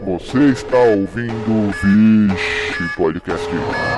Você está ouvindo o Vixe Podcast.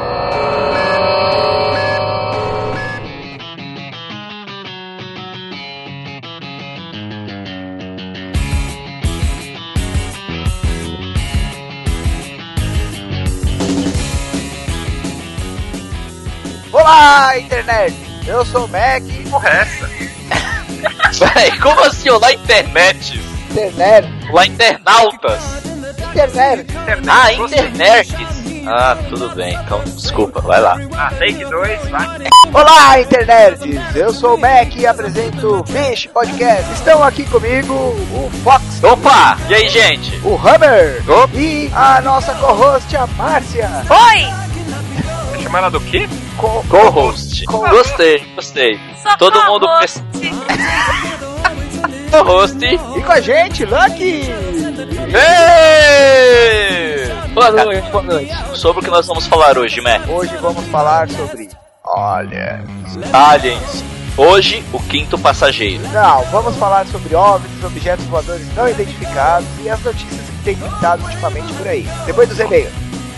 Olá, internet! Eu sou o Mac. Porra, é essa? Véi, como assim? Olá, internet? Internet. Olá, internautas? Internet. Ah, internerds. Ah, tudo bem. Então, desculpa, vai lá. Ah, take 2, vai. Olá, internet! Eu sou o Mac e apresento o Vixe Podcast. Estão aqui comigo o Fox. Opa! E aí, gente? O Hammer. Opa. E a nossa co-host, a Márcia. Oi! Chama ela do quê? Co-host. Gostei. Só Todo mundo co-host. Co-host. E com a gente, Lucky. Ei! Boa noite. Sobre o que nós vamos falar hoje, Mac? Hoje vamos falar sobre... Aliens. Hoje, o quinto passageiro. Não, vamos falar sobre OVNIs, objetos voadores não identificados e as notícias que têm pintado ultimamente por aí. Depois dos e-mails.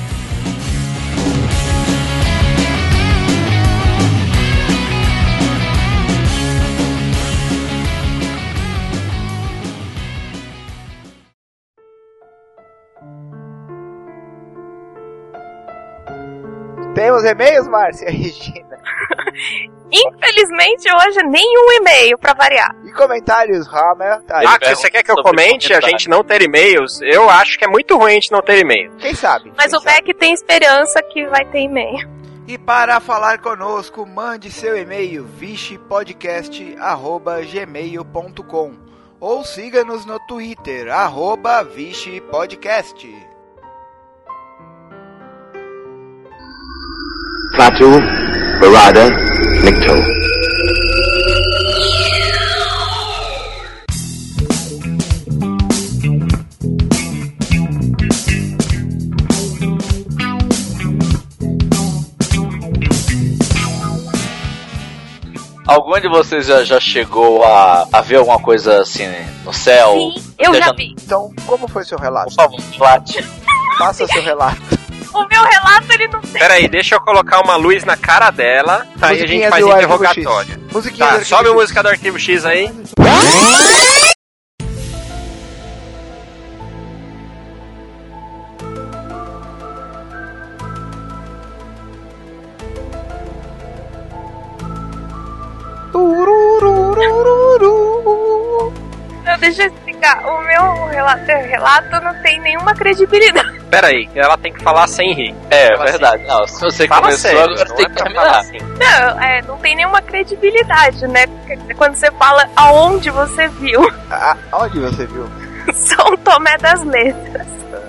Temos e-mails, Márcia e Regina? Infelizmente hoje nenhum e-mail pra variar. E comentários, Hammer? Tá aí. Se você quer que eu comente a gente não ter e-mails, eu acho que é muito ruim a gente não ter e-mail. Quem sabe? Mas o Beck tem esperança que vai ter e-mail. E para falar conosco, mande seu e-mail vichepodcast@gmail.com ou siga-nos no Twitter, @vichepodcast. Klaatu, Barada, Nikto. Algum de vocês já chegou a ver alguma coisa assim no céu? Sim, eu já vi. Então, como foi seu relato? Por favor, relate. Faça seu relato. O meu relato, ele não tem... Pera aí, deixa eu colocar uma luz na cara dela, aí a gente faz do interrogatório. Arquivo X. Musiquinha do Tá, Arquivo sobe a X. música do Arquivo X aí. Não, deixa eu explicar. O meu relato não tem nenhuma credibilidade. Pera aí, ela tem que falar sem rir. É, Fala verdade. Não, se você Fala começou, sério, agora não tem é que pra terminar. falar assim. Não tem nenhuma credibilidade, né? Quer dizer, quando você fala aonde você viu. Onde você viu? São Tomé das Letras.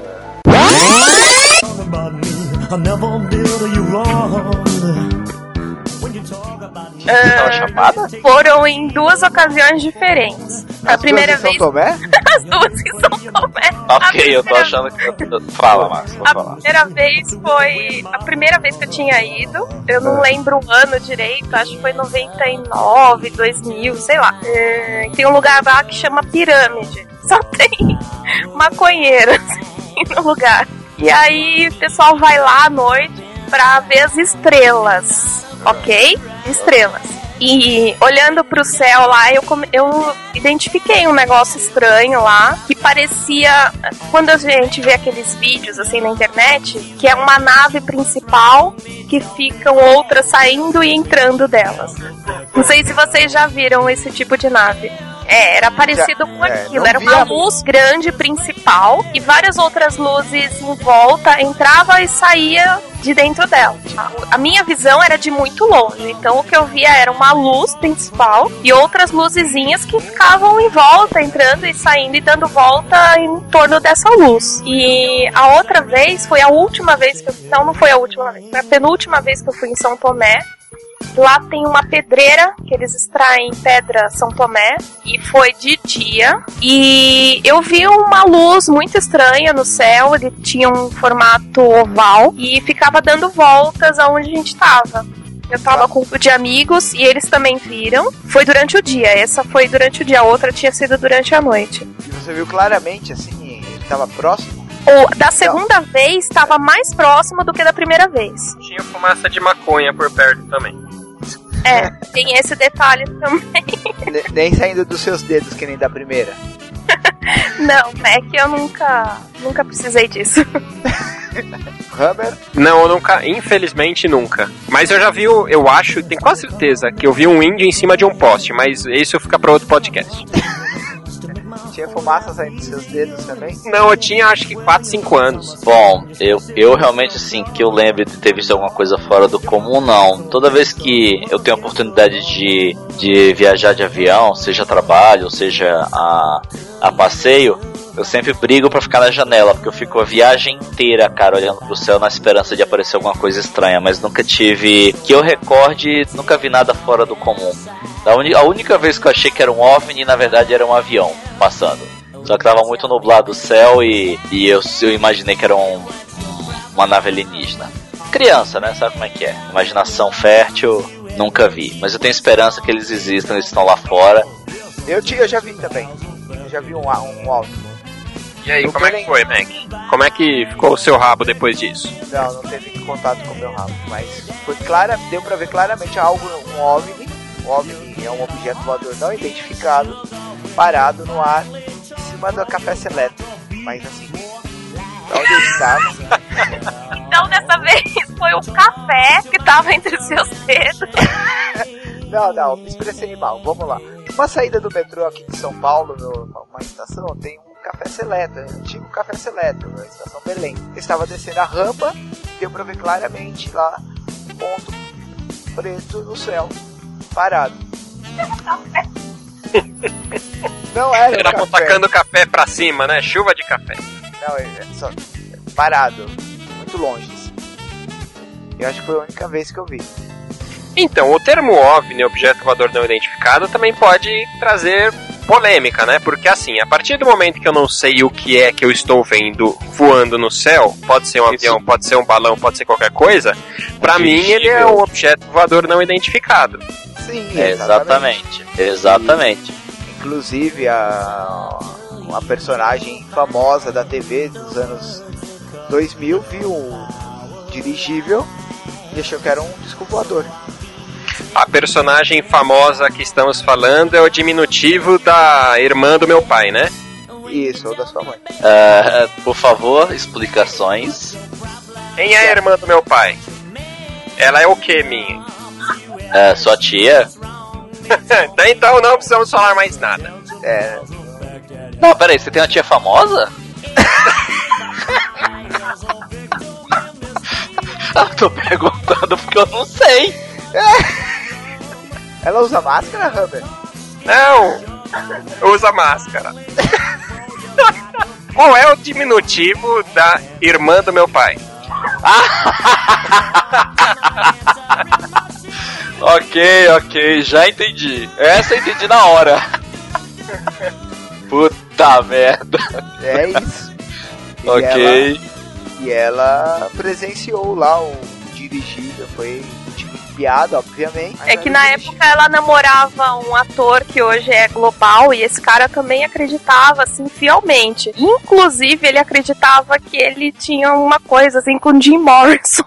Tava chapada? Foram em duas ocasiões diferentes. A primeira São vez. Tomé? As duas em São Tomé. Ok, eu tô achando que... Fala, Márcio, vou falar. Primeira vez foi a primeira vez que eu tinha ido. Eu não lembro o ano direito, acho que foi 99, 2000, sei lá. Tem um lugar lá que chama Pirâmide. Só tem maconheiros no lugar. E aí o pessoal vai lá à noite pra ver as estrelas, ok? Estrelas. E olhando pro céu lá, eu identifiquei um negócio estranho lá, que parecia, quando a gente vê aqueles vídeos assim na internet, que é uma nave principal que ficam outras saindo e entrando delas. Não sei se vocês já viram esse tipo de nave. Era parecido com aquilo, era uma luz grande principal e várias outras luzes em volta, entrava e saía de dentro dela. A minha visão era de muito longe, então o que eu via era uma luz principal e outras luzezinhas que ficavam em volta, entrando e saindo e dando volta em torno dessa luz. E a outra vez, foi a última vez que eu... Não foi a última vez, foi a penúltima vez que eu fui em São Tomé. Lá tem uma pedreira, que eles extraem pedra São Tomé, e foi de dia. E eu vi uma luz muito estranha no céu, ele tinha um formato oval, e ficava dando voltas aonde a gente tava. Eu tava com um grupo de amigos e eles também viram. Foi durante o dia, essa foi durante o dia, a outra tinha sido durante a noite. E você viu claramente, assim, ele tava próximo? Da segunda vez estava mais próximo do que da primeira vez. Tinha fumaça de maconha por perto também. Tem esse detalhe também. Nem saindo dos seus dedos, que nem da primeira. Não, é que eu nunca precisei disso. Hammer? Não, eu nunca, infelizmente nunca. Mas eu já vi, eu acho, tenho quase certeza que eu vi um índio em cima de um poste, mas isso fica pra outro podcast. Tinha fumaça saindo dos seus dedos também? Não, eu tinha acho que 4, 5 anos. Bom, eu realmente, assim, que eu lembro de ter visto alguma coisa fora do comum, não. Toda vez que eu tenho a oportunidade de viajar de avião, seja a trabalho, seja a passeio, eu sempre brigo pra ficar na janela, porque eu fico a viagem inteira, cara, olhando pro céu na esperança de aparecer alguma coisa estranha, mas nunca tive, que eu recorde, nunca vi nada fora do comum. A única vez que eu achei que era um OVNI, na verdade era um avião passando. Só que tava muito nublado o céu e eu imaginei que era uma nave alienígena. Criança, né? Sabe como é que é? Imaginação fértil, nunca vi. Mas eu tenho esperança que eles existam, eles estão lá fora. Eu já vi também. Eu já vi um OVNI. E aí, como é que foi, Mac? Como é que ficou o seu rabo depois disso? Não teve contato com o meu rabo, mas foi deu pra ver claramente um OVNI. O OVNI é um objeto voador não identificado, parado no ar, em cima do café seleto. Mas assim, onde ele estava... Então dessa vez foi o café que tava entre os seus dedos. Não, me expressei mal, vamos lá. Uma saída do metrô aqui de São Paulo, numa estação, tem um café seleto, um antigo café seleto, na estação Belém. Eu estava descendo a rampa, deu pra ver claramente lá um ponto preto no céu, parado. Não era Era tacando café pra cima, né? Chuva de café. Não, só parado, muito longe. Eu acho que foi a única vez que eu vi. Então, o termo OVNI, objeto voador não identificado, também pode trazer polêmica, né? Porque assim, a partir do momento que eu não sei o que é que eu estou vendo voando no céu, pode ser um avião, pode ser um balão, pode ser qualquer coisa, pra mim ele é um objeto voador não identificado. Sim, exatamente. Inclusive uma personagem famosa da TV dos anos 2000 viu um dirigível e achou que era um disco voador. A personagem famosa que estamos falando é o diminutivo da irmã do meu pai, né? Isso, ou da sua mãe. Por favor, explicações. Quem é a irmã do meu pai? Ela é o que, minha? Sua tia? Então não precisamos falar mais nada. Não, peraí, você tem uma tia famosa? Eu tô perguntando porque eu não sei. Ela usa máscara, Hammer? Não, usa máscara. Qual é o diminutivo da irmã do meu pai? Ok, já entendi. Essa eu entendi na hora. Puta merda. É isso. E ela presenciou lá o dirigível, foi piada, obviamente. É que na época ela namorava um ator que hoje é global e esse cara também acreditava, assim, fielmente. Inclusive, ele acreditava que ele tinha uma coisa, assim, com Jim Morrison.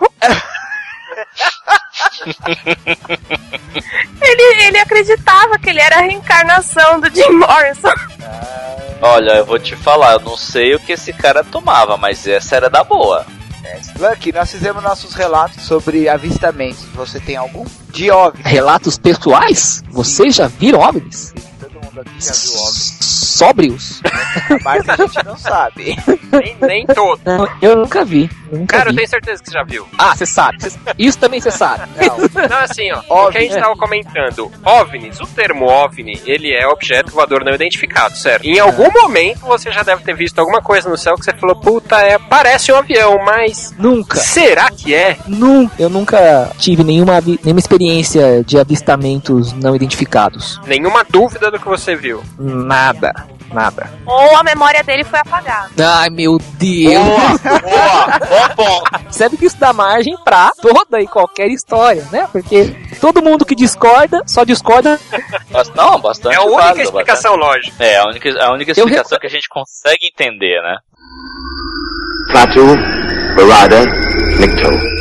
ele acreditava que ele era a reencarnação do Jim Morrison. Olha, eu vou te falar, eu não sei o que esse cara tomava, mas essa era da boa. Lucky, nós fizemos nossos relatos sobre avistamentos. Você tem algum? De OVNI. Relatos pessoais? Vocês já viram OVNIs? Todo mundo aqui já viu OVNI. Sóbrios? Mas a gente não sabe. Nem todo. Não, eu nunca vi. Cara, eu tenho certeza que você já viu. Ah, você sabe. Isso também você sabe. Não, assim, ó. O que a gente tava comentando. OVNIs, o termo OVNI, ele é objeto voador não identificado, certo? Em algum momento você já deve ter visto alguma coisa no céu que você falou, puta, parece um avião, mas... Nunca. Será que é? Eu nunca tive nenhuma experiência de avistamentos não identificados. Nenhuma dúvida do que você viu? Nada. Ou a memória dele foi apagada. Ai, meu Deus. Boa. Percebe que isso dá margem pra toda e qualquer história, né? Porque todo mundo que discorda, só discorda... Não, bastante. É a única válido, explicação lógica. É, a única explicação que a gente consegue entender, né? Klaatu Barada Nikto.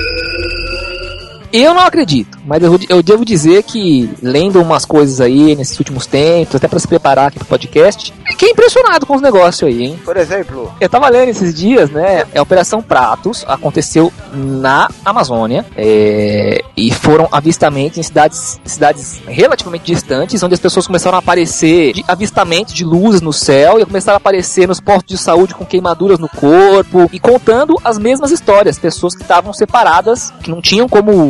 Eu não acredito, mas eu devo dizer que, lendo umas coisas aí nesses últimos tempos, até pra se preparar aqui pro podcast, fiquei impressionado com os negócios aí, hein? Por exemplo, Eu tava lendo esses dias, né? A Operação Pratos aconteceu na Amazônia e foram avistamentos em cidades relativamente distantes, onde as pessoas começaram a aparecer de avistamentos de luzes no céu e começaram a aparecer nos postos de saúde com queimaduras no corpo e contando as mesmas histórias, pessoas que estavam separadas, que não tinham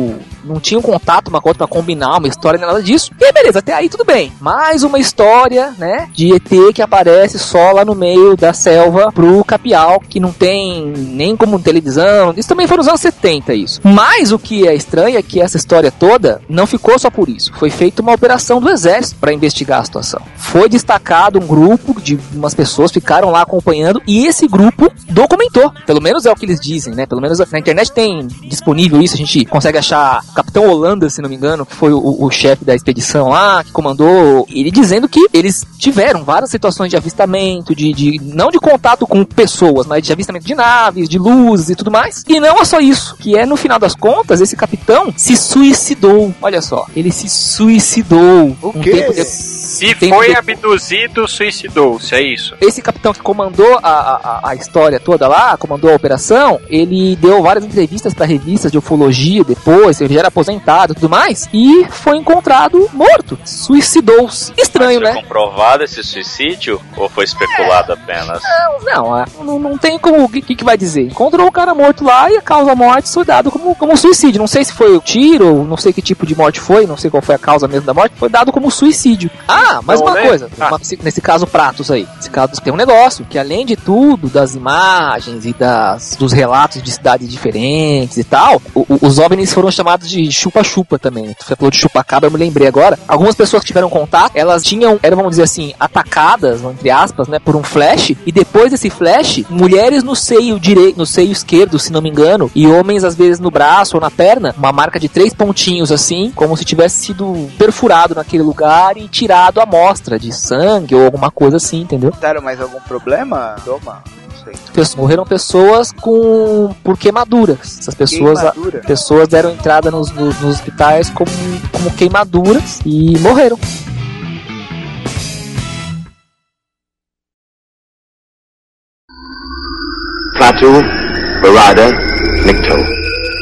contato uma com a outra pra combinar uma história, nem nada disso. E beleza, até aí tudo bem. Mais uma história, né, de ET que aparece só lá no meio da selva pro Capial, que não tem nem como televisão. Isso também foi nos anos 70, isso. Mas o que é estranho é que essa história toda não ficou só por isso. Foi feita uma operação do Exército para investigar a situação. Foi destacado um grupo de umas pessoas, ficaram lá acompanhando, e esse grupo documentou. Pelo menos é o que eles dizem, né? Pelo menos na internet tem disponível isso, a gente consegue achar Capitão Holanda, se não me engano, que foi o chefe da expedição lá, que comandou, ele dizendo que eles tiveram várias situações de avistamento, não de contato com pessoas, mas de avistamento de naves, de luzes e tudo mais. E não é só isso, que é, no final das contas, esse capitão se suicidou. Olha só, ele se suicidou. O quê? Se foi abduzido, suicidou-se, é isso. Esse capitão que comandou a história toda lá, comandou a operação, ele deu várias entrevistas para revistas de ufologia depois, ele já era aposentado e tudo mais, e foi encontrado morto, suicidou-se. Estranho, Mas foi né? comprovado esse suicídio ou foi especulado apenas? Não tem como, o que vai dizer? Encontrou o cara morto lá e a causa da morte foi dado como suicídio. Não sei se foi o tiro, não sei que tipo de morte foi, não sei qual foi a causa mesmo da morte, foi dado como suicídio. Mais uma coisa, nesse caso Pratos aí, nesse caso tem um negócio, que além de tudo, das imagens e dos relatos de cidades diferentes e tal, os OVNIs foram chamados de chupa-chupa também. Você falou de chupa-cabra, eu me lembrei agora. Algumas pessoas que tiveram contato, elas eram, vamos dizer assim, atacadas, entre aspas, né, por um flash, e depois desse flash, mulheres no seio direito, no seio esquerdo, se não me engano, e homens às vezes no braço ou na perna, uma marca de 3 pontinhos assim, como se tivesse sido perfurado naquele lugar e tirado a amostra de sangue ou alguma coisa assim, entendeu? deram mais algum problema? Toma. Morreram pessoas por queimaduras. Essas pessoas deram entrada nos hospitais como queimaduras e morreram. Klaatu Barada Nikto.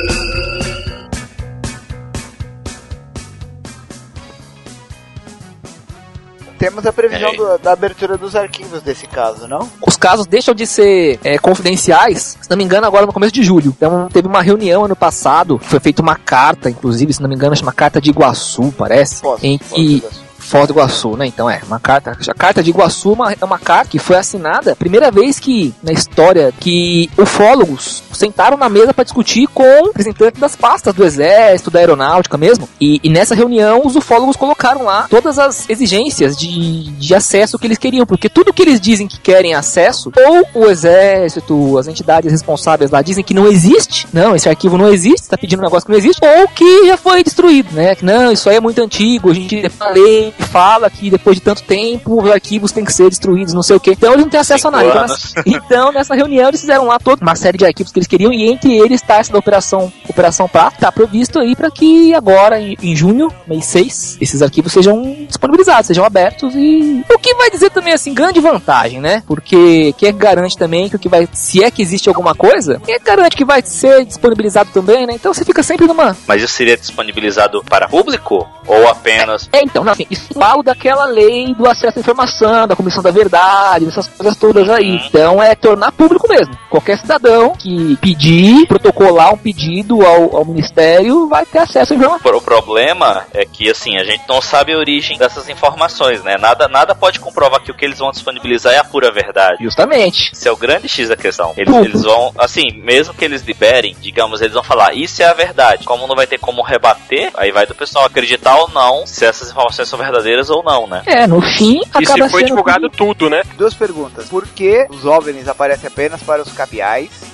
Temos a previsão da abertura dos arquivos desse caso, não? Os casos deixam de ser confidenciais, se não me engano, agora no começo de julho. Então teve uma reunião ano passado, foi feita uma carta, inclusive, se não me engano, chama Carta de Iguaçu, parece. Foz do Iguaçu, né? Então uma carta. A Carta de Iguaçu é uma carta que foi assinada, primeira vez que na história que ufólogos sentaram na mesa para discutir com representantes das pastas do Exército, da Aeronáutica mesmo. E nessa reunião os ufólogos colocaram lá todas as exigências de acesso que eles queriam, porque tudo que eles dizem que querem acesso, ou o Exército, as entidades responsáveis lá dizem que não existe, não, esse arquivo não existe, tá pedindo um negócio que não existe, ou que já foi destruído, né? Que não, isso aí é muito antigo, a gente fala que depois de tanto tempo os arquivos têm que ser destruídos, não sei o que. Então eles não têm acesso a nada. Então nessa reunião eles fizeram lá toda uma série de arquivos que eles queriam, e entre eles está essa da Operação Prato, tá previsto aí para que agora em junho, mês 6, esses arquivos sejam disponibilizados, sejam abertos. E o que vai dizer também assim, grande vantagem, né? Porque quem garante também que o que vai, se é que existe alguma coisa, quem garante que vai ser disponibilizado também, né? Então você fica sempre numa... Mas isso seria disponibilizado para público ou apenas... Então, não, assim, isso falo daquela lei do acesso à informação, da Comissão da Verdade, dessas coisas todas aí. Então é tornar público mesmo. Qualquer cidadão que pedir, protocolar um pedido ao Ministério, vai ter acesso à informação. O problema é que, assim, a gente não sabe a origem dessas informações, né? Nada pode comprovar que o que eles vão disponibilizar é a pura verdade. Justamente. Esse é o grande X da questão. Eles vão, assim, mesmo que eles liberem, digamos, eles vão falar, isso é a verdade. Como não vai ter como rebater, aí vai do pessoal acreditar ou não se essas informações são verdadeiras ou não, né? No fim, acaba sendo... E se foi divulgado tudo, né? 2 perguntas. Por que os OVNIs aparecem apenas para os capiais? E a outra pergunta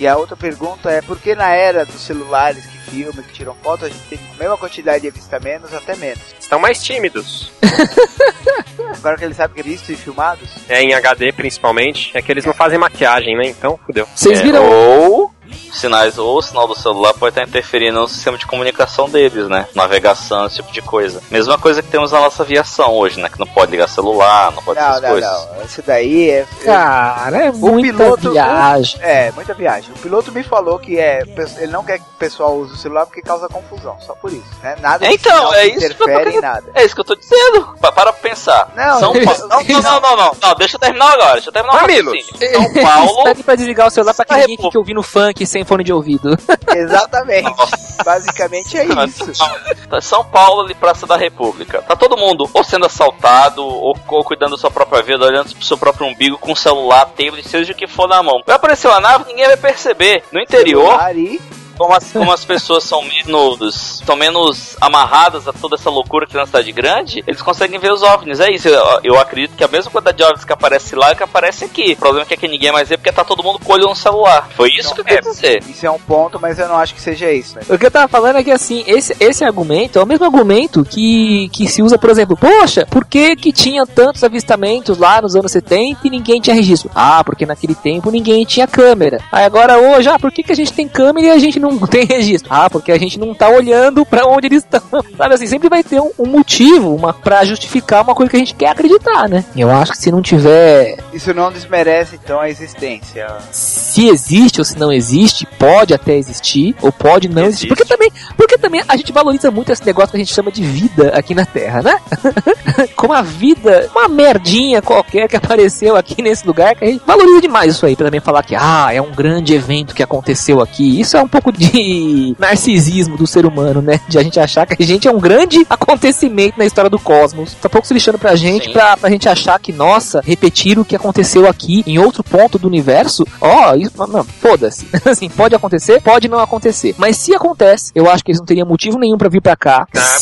pergunta é por que na era dos celulares que filmam, que tiram foto, a gente tem a mesma quantidade de avistamentos, até menos. Estão mais tímidos. Agora que eles sabem que é visto e filmados. É, em HD principalmente. É que eles não fazem maquiagem, né? Então, fudeu. Vocês viram? Ou o sinal do celular pode estar interferindo no sistema de comunicação deles, né? Navegação, esse tipo de coisa. Mesma coisa que temos na nossa aviação hoje, né? Que não pode ligar celular, não pode essas coisas. Não. Isso daí é... Cara, é muita viagem. Muita viagem. O piloto me falou que ele não quer que o pessoal use o celular porque causa confusão. Só por isso, né? Nada de então, é isso interfere em nada. É isso que eu tô dizendo. Para pra pensar. Não, deixa eu terminar agora. São Paulo... Pede pra desligar o celular pra que ninguém fique ouvindo funk sem fone de ouvido. Exatamente. Basicamente é isso. São Paulo, ali, Praça da República. Tá todo mundo ou sendo assaltado, ou cuidando da sua própria vida, olhando pro seu próprio umbigo com celular, tablet, seja o que for na mão. Vai aparecer uma nave, ninguém vai perceber. No interior... Como as pessoas são menos amarradas a toda essa loucura que tem na cidade grande, eles conseguem ver os OVNIs. É isso, eu acredito que a mesma quantidade de OVNIs que aparece lá é que aparece aqui. O problema é que ninguém mais vê porque tá todo mundo com o olho no celular. Foi isso que eu queria dizer. Isso é um ponto, mas eu não acho que seja isso, né? O que eu tava falando é que assim, esse argumento é o mesmo argumento que se usa, por exemplo, poxa, por que tinha tantos avistamentos lá nos anos 70 e ninguém tinha registro? Ah, porque naquele tempo ninguém tinha câmera. Aí agora hoje, por que a gente tem câmera e a gente não tem registro? Ah, porque a gente não tá olhando pra onde eles estão. Sabe assim, sempre vai ter um motivo pra justificar uma coisa que a gente quer acreditar, né? Eu acho que se não tiver... Isso não desmerece, então, a existência. Se existe ou se não existe, pode até existir, ou pode não existir. Porque também a gente valoriza muito esse negócio que a gente chama de vida aqui na Terra, né? Como a vida, uma merdinha qualquer que apareceu aqui nesse lugar, que a gente valoriza demais isso aí, pra também falar que, é um grande evento que aconteceu aqui. Isso é um pouco de narcisismo do ser humano, né? De a gente achar que a gente é um grande acontecimento na história do cosmos. Tá pouco se lixando pra gente, pra gente achar que, nossa, repetir o que aconteceu aqui em outro ponto do universo, não, foda-se. Assim, pode acontecer, pode não acontecer. Mas se acontece, eu acho que eles não teriam motivo nenhum pra vir pra cá.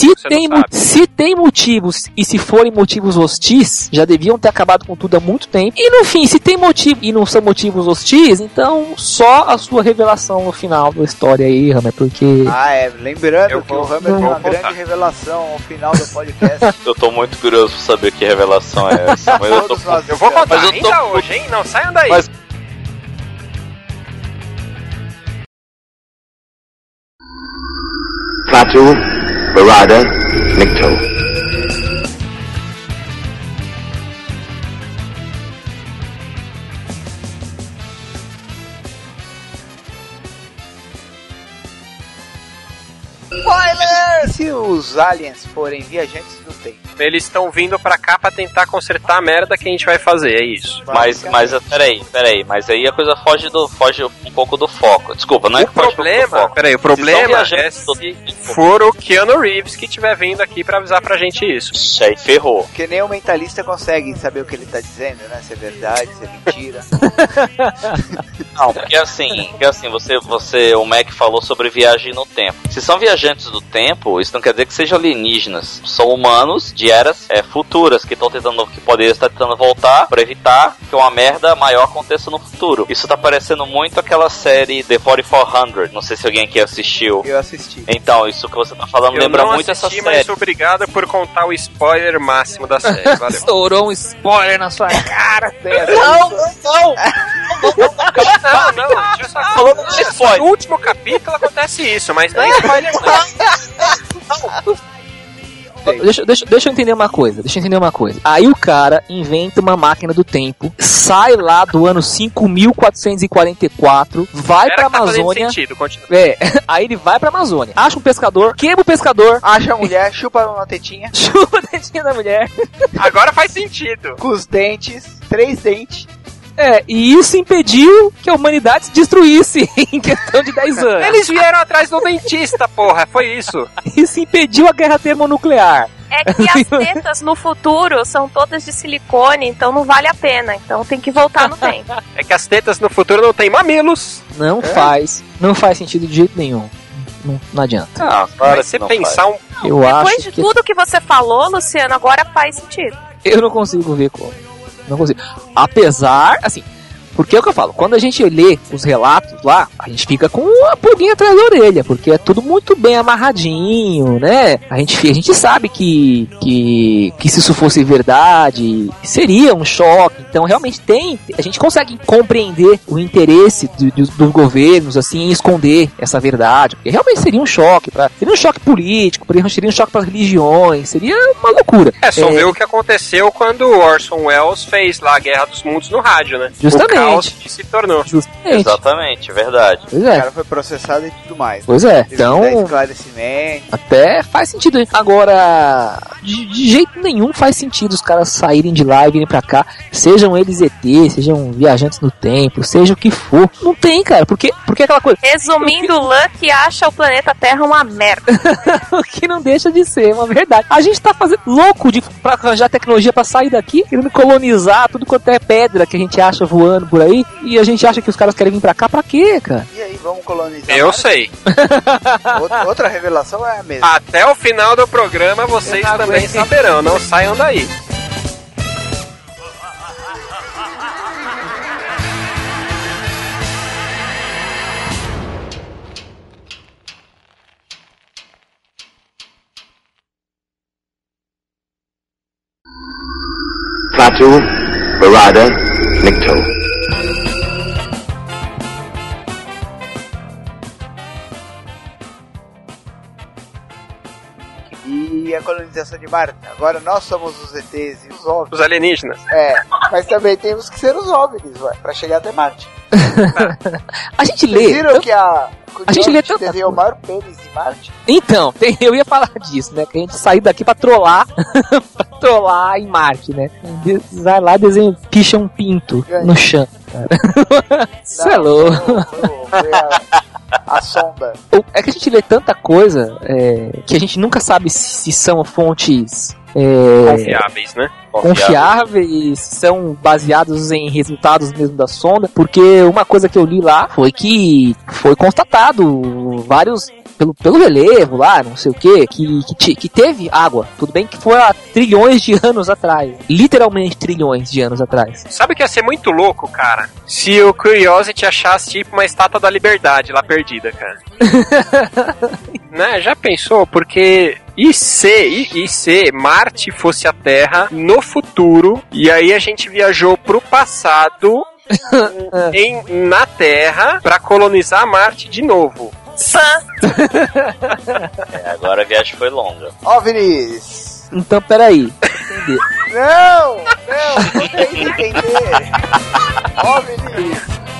Se tem motivos, e se forem motivos hostis, já deviam ter acabado com tudo há muito tempo. E no fim, se tem motivo e não são motivos hostis, então só a sua revelação no final da história aí, Hammer, porque... Lembrando que o Hammer tem uma grande revelação ao final do podcast. Eu tô muito curioso pra saber que revelação é essa. Mas eu vou contar ainda hoje, hein? Não saiam daí. Klaatu, Barada, Nikto. Spoiler! Se os aliens forem viajantes do tempo, eles estão vindo pra cá pra tentar consertar a merda que a gente vai fazer, é isso. Mas peraí, mas aí a coisa foge um pouco do foco. Desculpa, não é que foge um pouco do foco. O problema é se for o Keanu Reeves que estiver vindo aqui pra avisar pra gente isso. Isso aí ferrou. Porque nem o mentalista consegue saber o que ele tá dizendo, né? Se é verdade, se é mentira. Não, porque assim, o Mac falou sobre viagem no tempo. Se são viajantes do tempo, isso não quer dizer que sejam alienígenas. São humanos de eras futuras que poderiam estar tentando voltar para evitar que uma merda maior aconteça no futuro. Isso tá parecendo muito aquela série The 4400. Não sei se alguém aqui assistiu. Eu assisti. Então, isso que você tá falando lembra muito essa série. Mas obrigado por contar o spoiler máximo da série. Valeu. Estourou um spoiler na sua cara. Não, deixa eu só falando de spoiler. No último capítulo acontece isso, mas não é spoiler não. Deixa eu entender uma coisa. Aí o cara inventa uma máquina do tempo, sai lá do ano 5444, vai pra Amazônia. Aí ele vai pra Amazônia, acha um pescador, queima o pescador, acha a mulher, chupa uma tetinha. Chupa a tetinha da mulher. Agora faz sentido. Com os dentes, 3 dentes. E isso impediu que a humanidade se destruísse em questão de 10 anos. Eles vieram atrás do dentista, porra, foi isso. Isso impediu a guerra termonuclear. É que as tetas no futuro são todas de silicone, então não vale a pena. Então tem que voltar no tempo. É que as tetas no futuro não tem mamilos. Não faz sentido de jeito nenhum. Não adianta. Mas você pensar Depois de tudo que você falou, Luciano, agora faz sentido. Eu não consigo ver como. Não consigo. Apesar, assim, Porque é o que eu falo, quando a gente lê os relatos lá, a gente fica com uma pulguinha atrás da orelha, porque é tudo muito bem amarradinho, né? A gente sabe que se isso fosse verdade, seria um choque. Então realmente a gente consegue compreender o interesse dos governos, assim, em esconder essa verdade, porque realmente seria um choque, seria um choque político, seria um choque para as religiões, seria uma loucura. É só ver o que aconteceu quando Orson Welles fez lá a Guerra dos Mundos no rádio, né? Justamente. O caos que se tornou. Justamente. Exatamente, verdade. Pois O é. cara foi processado e tudo mais. Pois é. Teve que Então, dar esclarecimento. até faz sentido. Agora, de jeito nenhum faz sentido os caras saírem de lá e virem pra cá, sejam eles ET, sejam viajantes no tempo, seja o que for. Não tem, cara, porque aquela coisa... Resumindo, o Lucky acha o planeta Terra uma merda. O que não deixa de ser uma verdade. A gente tá fazendo louco pra arranjar tecnologia pra sair daqui, querendo colonizar tudo quanto é pedra que a gente acha voando por aí, e a gente acha que os caras querem vir pra cá pra quê, cara? E aí, vamos colonizar Eu Marte? sei. Outra revelação é a mesma. Até o final do programa vocês Eu não também aguento. saberão, não saiam daí. Klaatu, Barada, Nikto. E a colonização de Marte? Agora nós somos os ETs e os OVNIs. Os alienígenas. Mas também temos que ser os OVNIs, ué, pra chegar até Marte. A gente Vocês lê... viram que a gente lê Curiosity tanta desenhou o maior pênis em Marte? Então, eu ia falar disso, né? Que a gente saiu daqui pra trollar, pra trollar em Marte, né? Vai lá, desenha, picha um pinto no chão, cara. Isso é louco. Foi a sonda. É que a gente lê tanta coisa que a gente nunca sabe se são fontes Confiáveis, né? confiáveis, são baseados em resultados mesmo da sonda, porque uma coisa que eu li lá foi que foi constatado vários pelo relevo lá, não sei o que teve água. Tudo bem que foi há trilhões de anos atrás, literalmente trilhões de anos atrás. Sabe que ia ser muito louco, cara? Se o Curiosity achasse tipo uma estátua da liberdade lá perdida, cara. Né? Já pensou? Porque e se Marte fosse a Terra no futuro, e aí a gente viajou pro passado na Terra pra colonizar Marte de novo. Agora a viagem foi longa. OVNIs! Então, peraí. Entender. Não, vocês entender. OVNIs!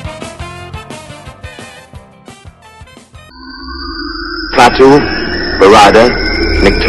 Klaatu, Barada, Nikto.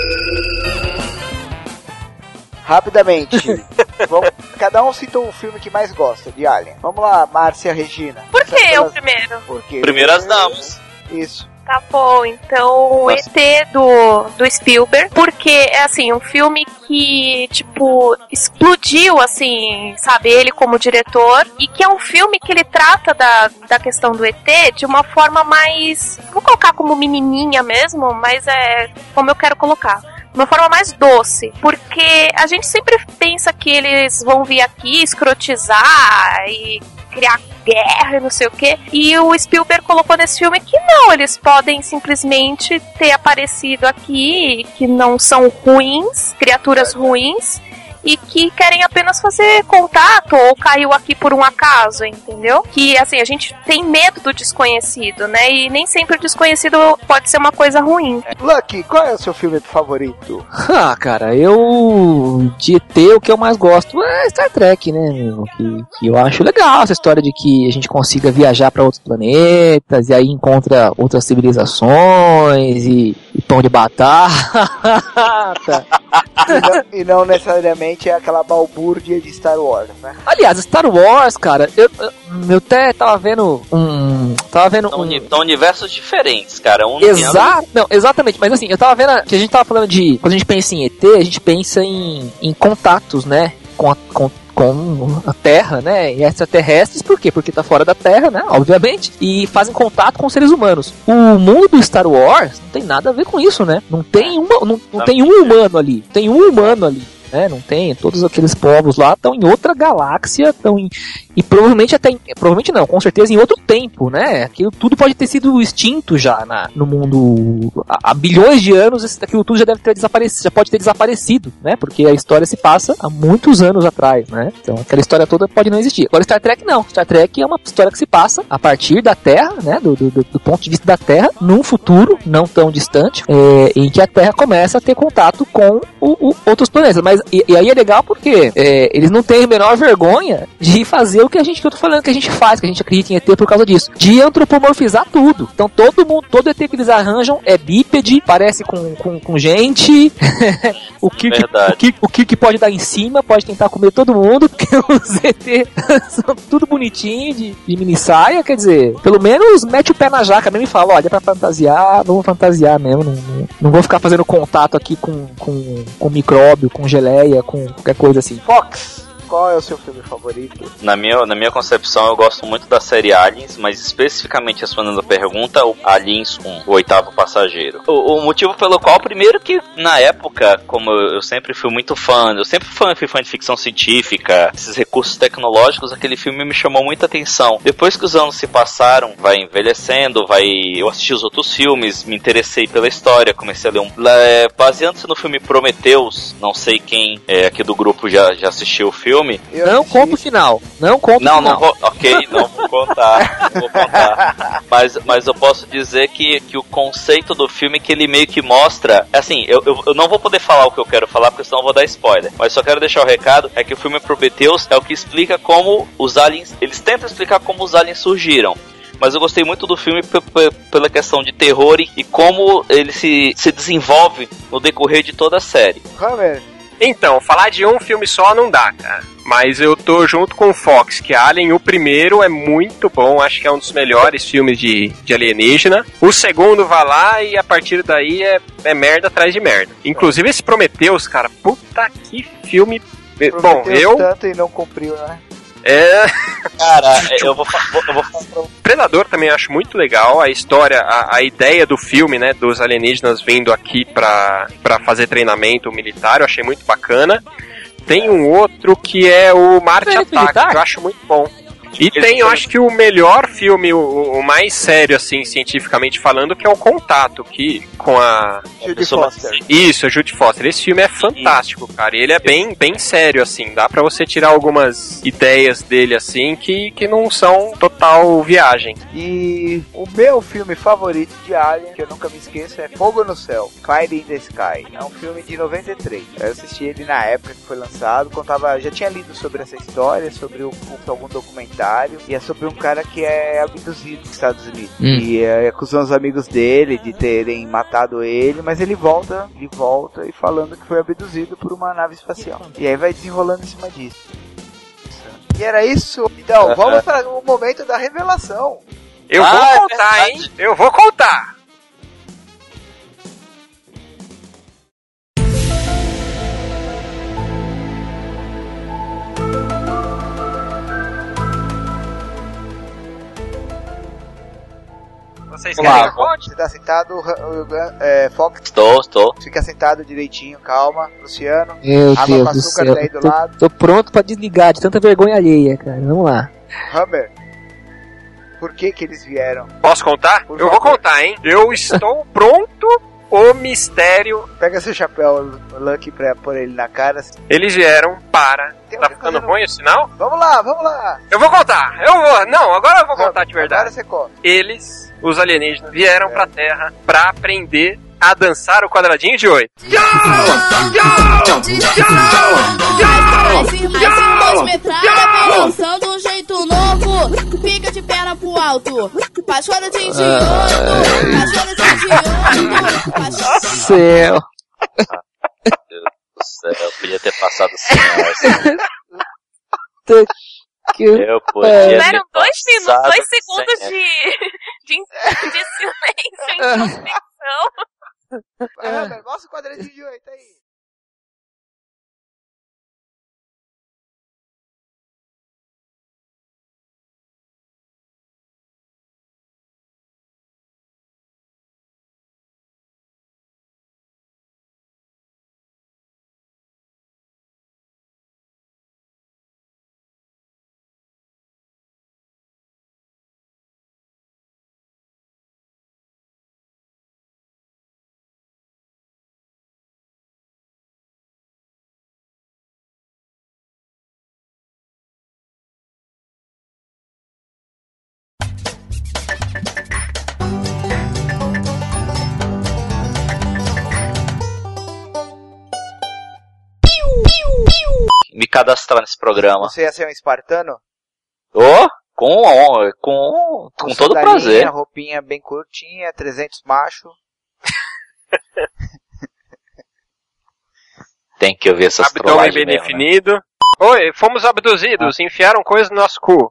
Rapidamente. Cada um cita um filme que mais gosta de Alien. Vamos lá, Márcia Regina. Por que eu primeiro? Porque Primeiro as damas. Isso. Tá bom, então o ET do Spielberg, porque é assim, um filme que, tipo, explodiu, assim, sabe, ele como diretor, e que é um filme que ele trata da questão do ET de uma forma mais, vou colocar como menininha mesmo, mas é como eu quero colocar. De uma forma mais doce, porque a gente sempre pensa que eles vão vir aqui escrotizar e criar guerra e não sei o que, e o Spielberg colocou nesse filme que não, eles podem simplesmente ter aparecido aqui, que não são ruins, criaturas ruins, e que querem apenas fazer contato ou caiu aqui por um acaso, entendeu? Que, assim, a gente tem medo do desconhecido, né? E nem sempre o desconhecido pode ser uma coisa ruim. Lucky, qual é o seu filme favorito? Ah, cara, de ET o que eu mais gosto é Star Trek, né, meu? Que eu acho legal essa história de que a gente consiga viajar para outros planetas e aí encontra outras civilizações e pão de batata. E não necessariamente é aquela balbúrdia de Star Wars, né? Aliás, Star Wars, cara, eu até tava vendo São universos diferentes, cara. Não, exatamente, mas assim, eu tava vendo que a gente tava falando de, quando a gente pensa em ET, a gente pensa em contatos, né, com a Terra, né, e extraterrestres, por quê? Porque tá fora da Terra, né, obviamente, e fazem contato com seres humanos. O mundo do Star Wars não tem nada a ver com isso, né, não tem um humano ali, né? Não tem. Todos aqueles povos lá estão em outra galáxia, estão em. E provavelmente provavelmente não, com certeza em outro tempo, né? Aquilo tudo pode ter sido extinto já no mundo. Há bilhões de anos, aquilo tudo já deve ter desaparecido, já pode ter desaparecido, né? Porque a história se passa há muitos anos atrás, né? Então aquela história toda pode não existir. Agora Star Trek não. Star Trek é uma história que se passa a partir da Terra, né? Do ponto de vista da Terra, num futuro não tão distante, em que a Terra começa a ter contato com outros planetas. Mas e aí é legal porque eles não têm a menor vergonha de fazer o que eu tô falando que a gente faz, que a gente acredita em ET por causa disso, de antropomorfizar tudo. Então todo ET que eles arranjam é bípede, parece com gente. O Kirk pode dar em cima, pode tentar comer todo mundo, porque os ET são tudo bonitinho, de mini saia, quer dizer, pelo menos mete o pé na jaca mesmo e fala, olha, é pra fantasiar, vamos fantasiar mesmo, não vou ficar fazendo contato aqui com micróbio, com geleia, com qualquer coisa assim. Fox, qual é o seu filme favorito? Na minha concepção, eu gosto muito da série Aliens, mas especificamente respondendo a pergunta, o Aliens 1, o oitavo passageiro. O motivo pelo qual, primeiro que na época, como eu sempre fui muito fã, fui fã de ficção científica, esses recursos tecnológicos, aquele filme me chamou muita atenção. Depois que os anos se passaram, vai envelhecendo, eu assisti os outros filmes, me interessei pela história, comecei a ler baseando-se no filme Prometheus, não sei quem aqui do grupo já assistiu o filme. Não conta o final. Não conta o final. Não vou, ok, não vou contar. Mas eu posso dizer que o conceito do filme que ele meio que mostra, assim, eu não vou poder falar o que eu quero falar, porque senão eu vou dar spoiler. Mas só quero deixar o recado, é que o filme Prometheus é o que explica como os aliens, eles tentam explicar como os aliens surgiram. Mas eu gostei muito do filme pela questão de terror e como ele se desenvolve no decorrer de toda a série. Hammer. Então, falar de um filme só não dá, cara. Mas eu tô junto com o Fox, que Alien, o primeiro é muito bom, acho que é um dos melhores filmes de alienígena. O segundo vai lá e a partir daí é merda atrás de merda. Inclusive esse Prometheus, cara, puta que filme... Bom, tanto e não cumpriu, né? Cara, eu vou falar pra Predador também acho muito legal, a história, a ideia do filme, né, dos alienígenas vindo aqui pra fazer treinamento militar, eu achei muito bacana. Tem um outro que é o Marte Ataque, que eu acho muito bom. E tem, eu acho que o melhor filme, o mais sério, assim, cientificamente falando, que é o Contato, que com a... Judy Foster. Isso, a Judy Foster. Esse filme é fantástico, cara. Ele é bem sério, assim. Dá pra você tirar algumas ideias dele, assim, que não são total viagem. E o meu filme favorito de Alien, que eu nunca me esqueço, é Fogo no Céu, Clyde in the Sky. É um filme de 93. Eu assisti ele na época que foi lançado, já tinha lido sobre essa história, sobre algum documentário, e é sobre um cara que é abduzido nos Estados Unidos. E acusam os amigos dele de terem matado ele, mas ele volta e falando que foi abduzido por uma nave espacial. E aí vai desenrolando em cima disso. E era isso. Então, vamos para o momento da revelação. Eu vou contar, hein? Eu vou contar. Vocês querem que eu conte? Você tá sentado, Fox? Estou. Fica sentado direitinho, calma. Luciano, Meu água Deus com do açúcar céu. daí do lado. Tô pronto pra desligar de tanta vergonha alheia, cara. Vamos lá. Hammer, por que eles vieram? Posso contar? Eu vou contar, hein? Eu estou pronto. O mistério. Pega seu chapéu, Lucky, pra pôr ele na cara. Eles vieram para... Tá ficando ruim o sinal? Vamos lá. Eu vou contar. Não, agora eu vou contar de verdade. Agora você conta. Eles, os alienígenas, vieram pra Terra pra aprender a dançar o quadradinho de 8. Metralha, lançando um jeito novo. Fica de perna pro alto. Paixona de 8. Paixona de 8. Céu. Eu podia ter passado assim. Eu podia Tiveram 2 segundos de silêncio em introspecção. Mostra o quadradinho de 8 aí. me cadastrar nesse programa. Você ia ser um espartano? Com todo prazer. Roupinha bem curtinha, 300 macho. Tem que ouvir essas abdômen trollagens bem mesmo, definido. Né? Oi, fomos abduzidos, enfiaram coisa no nosso cu.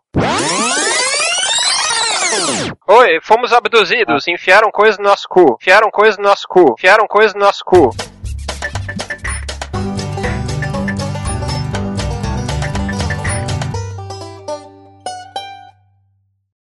Oi, fomos abduzidos, enfiaram coisa no nosso cu. Enfiaram coisa no nosso cu. Enfiaram coisa no nosso cu.